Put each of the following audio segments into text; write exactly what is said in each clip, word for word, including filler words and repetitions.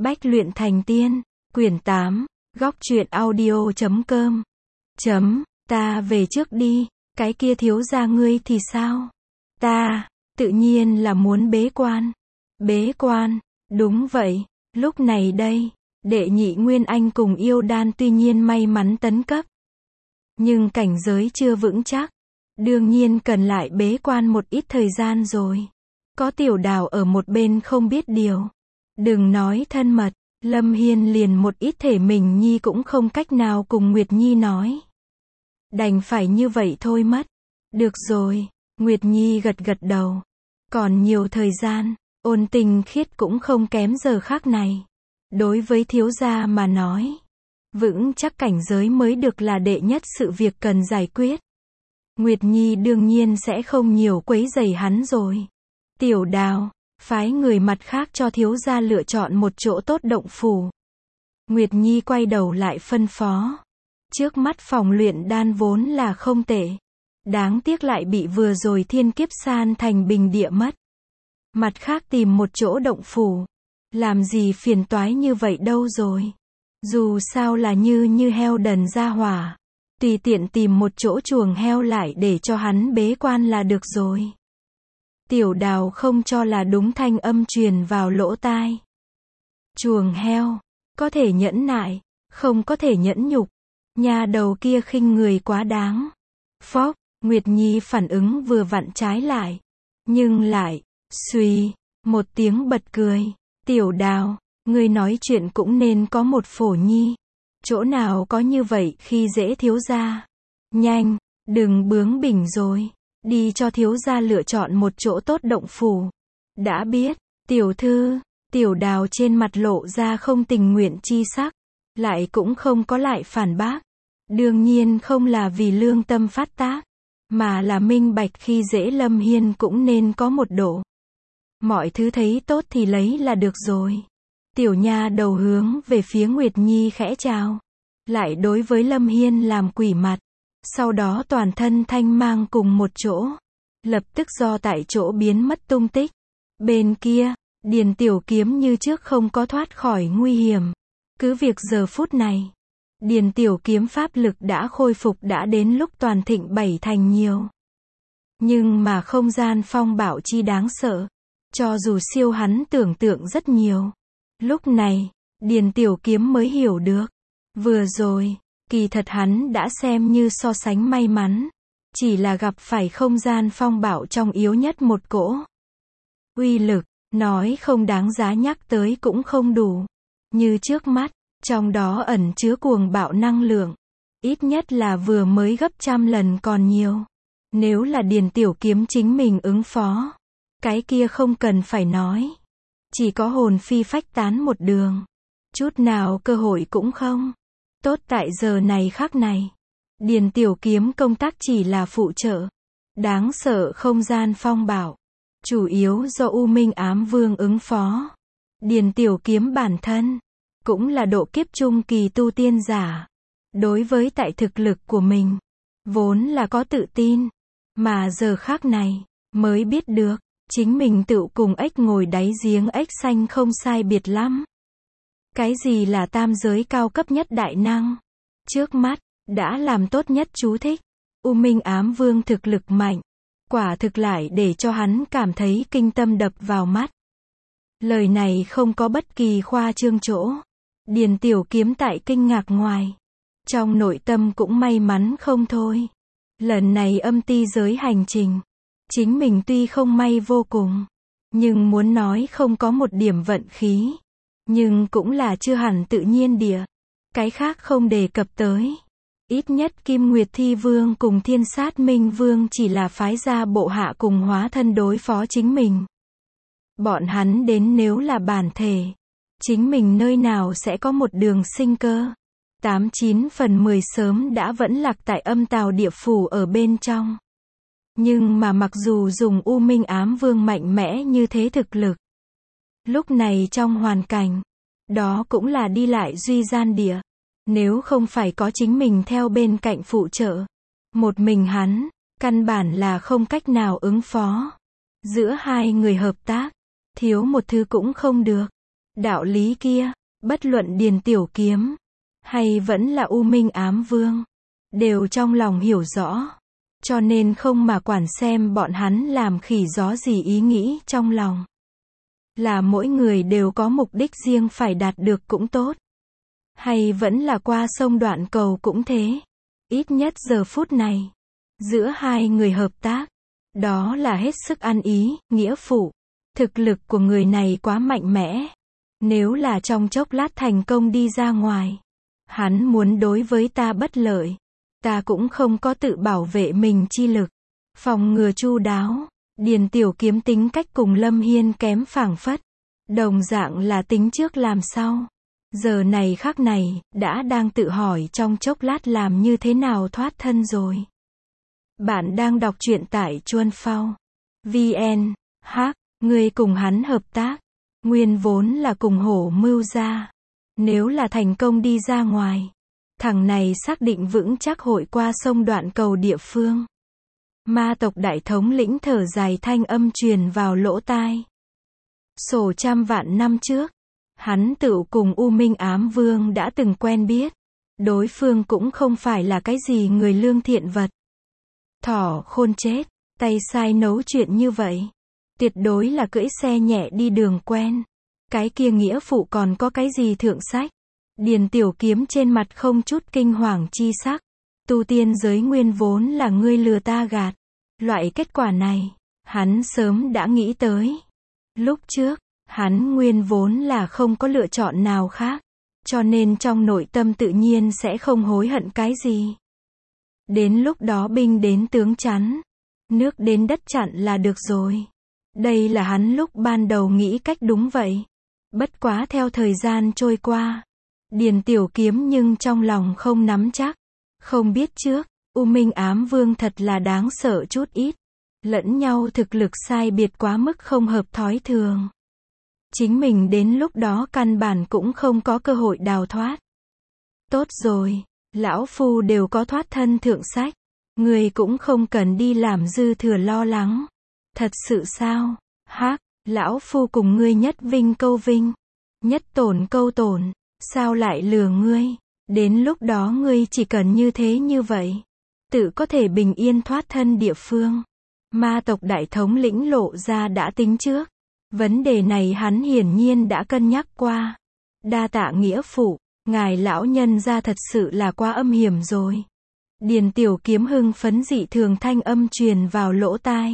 Bách luyện thành tiên, quyển tám, góc truyện audio chấm com. Chấm, ta về trước đi, cái kia thiếu gia ngươi thì sao? Ta, tự nhiên là muốn bế quan. Bế quan, đúng vậy, lúc này đây, đệ nhị Nguyên Anh cùng yêu đan tuy nhiên may mắn tấn cấp. Nhưng cảnh giới chưa vững chắc, đương nhiên cần lại bế quan một ít thời gian rồi. Có Tiểu Đào ở một bên không biết điều. Đừng nói thân mật, Lâm Hiên liền một ít thể mình nhi cũng không cách nào cùng Nguyệt Nhi nói. Đành phải như vậy thôi mất. Được rồi, Nguyệt Nhi gật gật đầu. Còn nhiều thời gian, ôn tình khiết cũng không kém giờ khác này. Đối với thiếu gia mà nói, vững chắc cảnh giới mới được là đệ nhất sự việc cần giải quyết. Nguyệt Nhi đương nhiên sẽ không nhiều quấy rầy hắn rồi. Tiểu Đào, phái người mặt khác cho thiếu gia lựa chọn một chỗ tốt động phủ. Nguyệt Nhi quay đầu lại phân phó. Trước mắt phòng luyện đan vốn là không tệ. Đáng tiếc lại bị vừa rồi thiên kiếp san thành bình địa mất. Mặt khác tìm một chỗ động phủ. Làm gì phiền toái như vậy đâu rồi. Dù sao là như như heo đần ra hỏa. Tùy tiện tìm một chỗ chuồng heo lại để cho hắn bế quan là được rồi. Tiểu Đào không cho là đúng, thanh âm truyền vào lỗ tai. Chuồng heo, có thể nhẫn nại, không có thể nhẫn nhục. Nhà đầu kia khinh người quá đáng. Phốc, Nguyệt Nhi phản ứng vừa vặn trái lại. Nhưng lại, suy, một tiếng bật cười. Tiểu Đào, ngươi nói chuyện cũng nên có một phổ nhi. Chỗ nào có như vậy khi dễ thiếu gia. Nhanh, đừng bướng bỉnh rồi. Đi cho thiếu gia lựa chọn một chỗ tốt động phủ. Đã biết, tiểu thư. Tiểu Đào trên mặt lộ ra không tình nguyện chi sắc. Lại cũng không có lại phản bác. Đương nhiên không là vì lương tâm phát tác. Mà là minh bạch khi dễ Lâm Hiên cũng nên có một độ. Mọi thứ thấy tốt thì lấy là được rồi. Tiểu nha đầu hướng về phía Nguyệt Nhi khẽ chào. Lại đối với Lâm Hiên làm quỷ mặt. Sau đó toàn thân thanh mang cùng một chỗ. Lập tức do tại chỗ biến mất tung tích. Bên kia, Điền Tiểu Kiếm như trước không có thoát khỏi nguy hiểm. Cứ việc giờ phút này, Điền Tiểu Kiếm pháp lực đã khôi phục, đã đến lúc toàn thịnh bảy thành nhiều. Nhưng mà không gian phong bạo chi đáng sợ. Cho dù siêu hắn tưởng tượng rất nhiều. Lúc này, Điền Tiểu Kiếm mới hiểu được. Vừa rồi, kỳ thật hắn đã xem như so sánh may mắn. Chỉ là gặp phải không gian phong bạo trong yếu nhất một cỗ. Uy lực, nói không đáng giá nhắc tới cũng không đủ. Như trước mắt, trong đó ẩn chứa cuồng bạo năng lượng. Ít nhất là vừa mới gấp trăm lần còn nhiều. Nếu là Điền Tiểu Kiếm chính mình ứng phó, cái kia không cần phải nói. Chỉ có hồn phi phách tán một đường. Chút nào cơ hội cũng không. Tốt tại giờ này khắc này. Điền Tiểu Kiếm công tác chỉ là phụ trợ. Đáng sợ không gian phong bạo. Chủ yếu do U Minh Ám Vương ứng phó. Điền Tiểu Kiếm bản thân. Cũng là độ kiếp trung kỳ tu tiên giả. Đối với tại thực lực của mình. Vốn là có tự tin. Mà giờ khắc này. Mới biết được. Chính mình tự cùng ếch ngồi đáy giếng ếch xanh không sai biệt lắm. Cái gì là tam giới cao cấp nhất đại năng? Trước mắt, đã làm tốt nhất chú thích. U Minh Ám Vương thực lực mạnh. Quả thực lại để cho hắn cảm thấy kinh tâm đập vào mắt. Lời này không có bất kỳ khoa trương chỗ. Điền Tiểu Kiếm tại kinh ngạc ngoài. Trong nội tâm cũng may mắn không thôi. Lần này âm ti giới hành trình. Chính mình tuy không may vô cùng. Nhưng muốn nói không có một điểm vận khí. Nhưng cũng là chưa hẳn tự nhiên địa. Cái khác không đề cập tới. Ít nhất Kim Nguyệt Thi Vương cùng Thiên Sát Minh Vương chỉ là phái ra bộ hạ cùng hóa thân đối phó chính mình. Bọn hắn đến nếu là bản thể. Chính mình nơi nào sẽ có một đường sinh cơ. Tám chín phần mười sớm đã vẫn lạc tại âm tào địa phủ ở bên trong. Nhưng mà mặc dù dùng U Minh Ám Vương mạnh mẽ như thế thực lực. Lúc này trong hoàn cảnh. Đó cũng là đi lại duy gian địa. Nếu không phải có chính mình theo bên cạnh phụ trợ. Một mình hắn, căn bản là không cách nào ứng phó. Giữa hai người hợp tác. Thiếu một thứ cũng không được. Đạo lý kia, bất luận Điền Tiểu Kiếm, hay vẫn là U Minh Ám Vương, đều trong lòng hiểu rõ. Cho nên không mà quản xem bọn hắn làm khỉ gió gì ý nghĩ trong lòng. Là mỗi người đều có mục đích riêng phải đạt được cũng tốt. Hay vẫn là qua sông đoạn cầu cũng thế. Ít nhất giờ phút này, giữa hai người hợp tác, đó là hết sức ăn ý, nghĩa phụ. Thực lực của người này quá mạnh mẽ. Nếu là trong chốc lát thành công đi ra ngoài, hắn muốn đối với ta bất lợi, ta cũng không có tự bảo vệ mình chi lực. Phòng ngừa chu đáo, Điền Tiểu Kiếm tính cách cùng Lâm Hiên kém phảng phất. Đồng dạng là tính trước làm sau. Giờ này khắc này, đã đang tự hỏi trong chốc lát làm như thế nào thoát thân rồi. Bạn đang đọc truyện tại Chuan Phao. vê en, hát, người cùng hắn hợp tác. Nguyên vốn là cùng hổ mưu ra. Nếu là thành công đi ra ngoài, thằng này xác định vững chắc hội qua sông đoạn cầu địa phương. Ma tộc đại thống lĩnh thở dài thanh âm truyền vào lỗ tai. Sổ trăm vạn năm trước, hắn tự cùng U Minh Ám Vương đã từng quen biết. Đối phương cũng không phải là cái gì người lương thiện vật. Thỏ khôn chết, tay sai nấu chuyện như vậy. Tuyệt đối là cưỡi xe nhẹ đi đường quen. Cái kia nghĩa phụ còn có cái gì thượng sách. Điền Tiểu Kiếm trên mặt không chút kinh hoàng chi sắc. Tu tiên giới nguyên vốn là ngươi lừa ta gạt. Loại kết quả này, hắn sớm đã nghĩ tới. Lúc trước, hắn nguyên vốn là không có lựa chọn nào khác. Cho nên trong nội tâm tự nhiên sẽ không hối hận cái gì. Đến lúc đó binh đến tướng chắn, nước đến đất chặn là được rồi. Đây là hắn lúc ban đầu nghĩ cách đúng vậy. Bất quá theo thời gian trôi qua, Điền Tiểu Kiếm nhưng trong lòng không nắm chắc. Không biết trước, U Minh Ám Vương thật là đáng sợ chút ít. Lẫn nhau thực lực sai biệt quá mức không hợp thói thường. Chính mình đến lúc đó căn bản cũng không có cơ hội đào thoát. Tốt rồi, lão phu đều có thoát thân thượng sách. Người cũng không cần đi làm dư thừa lo lắng. Thật sự sao? Hắc, lão phu cùng ngươi nhất vinh câu vinh, nhất tổn câu tổn, sao lại lừa ngươi? Đến lúc đó ngươi chỉ cần như thế như vậy, tự có thể bình yên thoát thân địa phương. Ma tộc đại thống lĩnh lộ ra đã tính trước. Vấn đề này hắn hiển nhiên đã cân nhắc qua. Đa tạ nghĩa phụ, ngài lão nhân ra thật sự là quá âm hiểm rồi. Điền Tiểu Kiếm hưng phấn dị thường thanh âm truyền vào lỗ tai.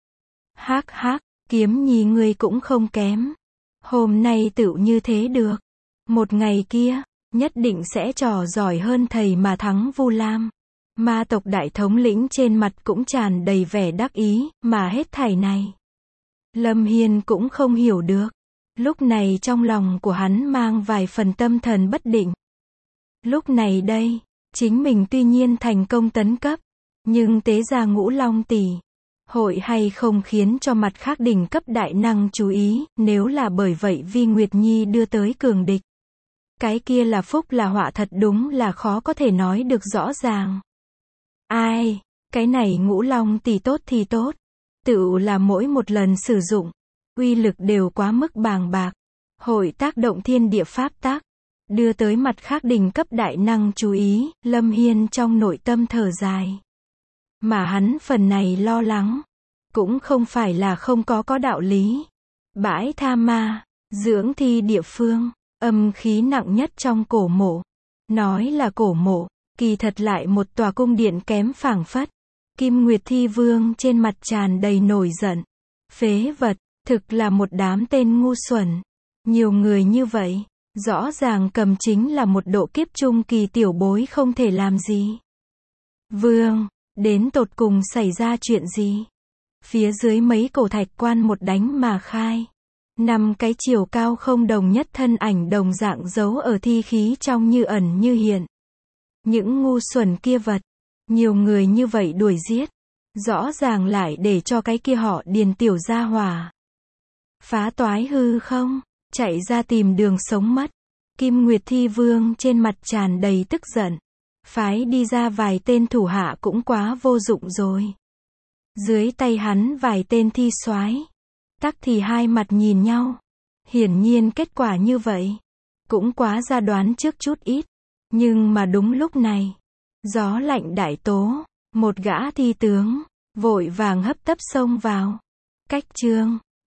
Hắc hắc, Kiếm nhi ngươi cũng không kém. Hôm nay tựu như thế được. Một ngày kia, nhất định sẽ trò giỏi hơn thầy mà thắng Vu Lam. Ma tộc đại thống lĩnh trên mặt cũng tràn đầy vẻ đắc ý, mà hết thảy này. Lâm Hiên cũng không hiểu được. Lúc này trong lòng của hắn mang vài phần tâm thần bất định. Lúc này đây, chính mình tuy nhiên thành công tấn cấp, nhưng tế ra Ngũ Long Tỷ, hội hay không khiến cho mặt khác đỉnh cấp đại năng chú ý, nếu là bởi vậy Vi Nguyệt Nhi đưa tới cường địch. Cái kia là phúc là họa thật đúng là khó có thể nói được rõ ràng. Ai, cái này Ngũ Long Tỷ tốt thì tốt. Tự là mỗi một lần sử dụng, uy lực đều quá mức bàng bạc. Hội tác động thiên địa pháp tác, đưa tới mặt khác đỉnh cấp đại năng chú ý, Lâm Hiên trong nội tâm thở dài. Mà hắn phần này lo lắng, cũng không phải là không có có đạo lý. Bãi Tha Ma, dưỡng thi địa phương, âm khí nặng nhất trong cổ mộ. Nói là cổ mộ, kỳ thật lại một tòa cung điện kém phảng phất. Kim Nguyệt Thi Vương trên mặt tràn đầy nổi giận. Phế vật, thực là một đám tên ngu xuẩn. Nhiều người như vậy, rõ ràng cầm chính là một độ kiếp trung kỳ tiểu bối không thể làm gì. Vương, đến tột cùng xảy ra chuyện gì? Phía dưới mấy cổ thạch quan một đánh mà khai. Năm cái chiều cao không đồng nhất thân ảnh đồng dạng giấu ở thi khí trong như ẩn như hiện. Những ngu xuẩn kia vật. Nhiều người như vậy đuổi giết. Rõ ràng lại để cho cái kia họ Điền tiểu gia hỏa. Phá toái hư không? Chạy ra tìm đường sống mất. Kim Nguyệt Thi Vương trên mặt tràn đầy tức giận. Phái đi ra vài tên thủ hạ cũng quá vô dụng rồi. Dưới tay hắn vài tên thi soái, tắc thì hai mặt nhìn nhau. Hiển nhiên kết quả như vậy, cũng quá ra đoán trước chút ít. Nhưng mà đúng lúc này, gió lạnh đại tố, một gã thi tướng, vội vàng hấp tấp xông vào. Cách chương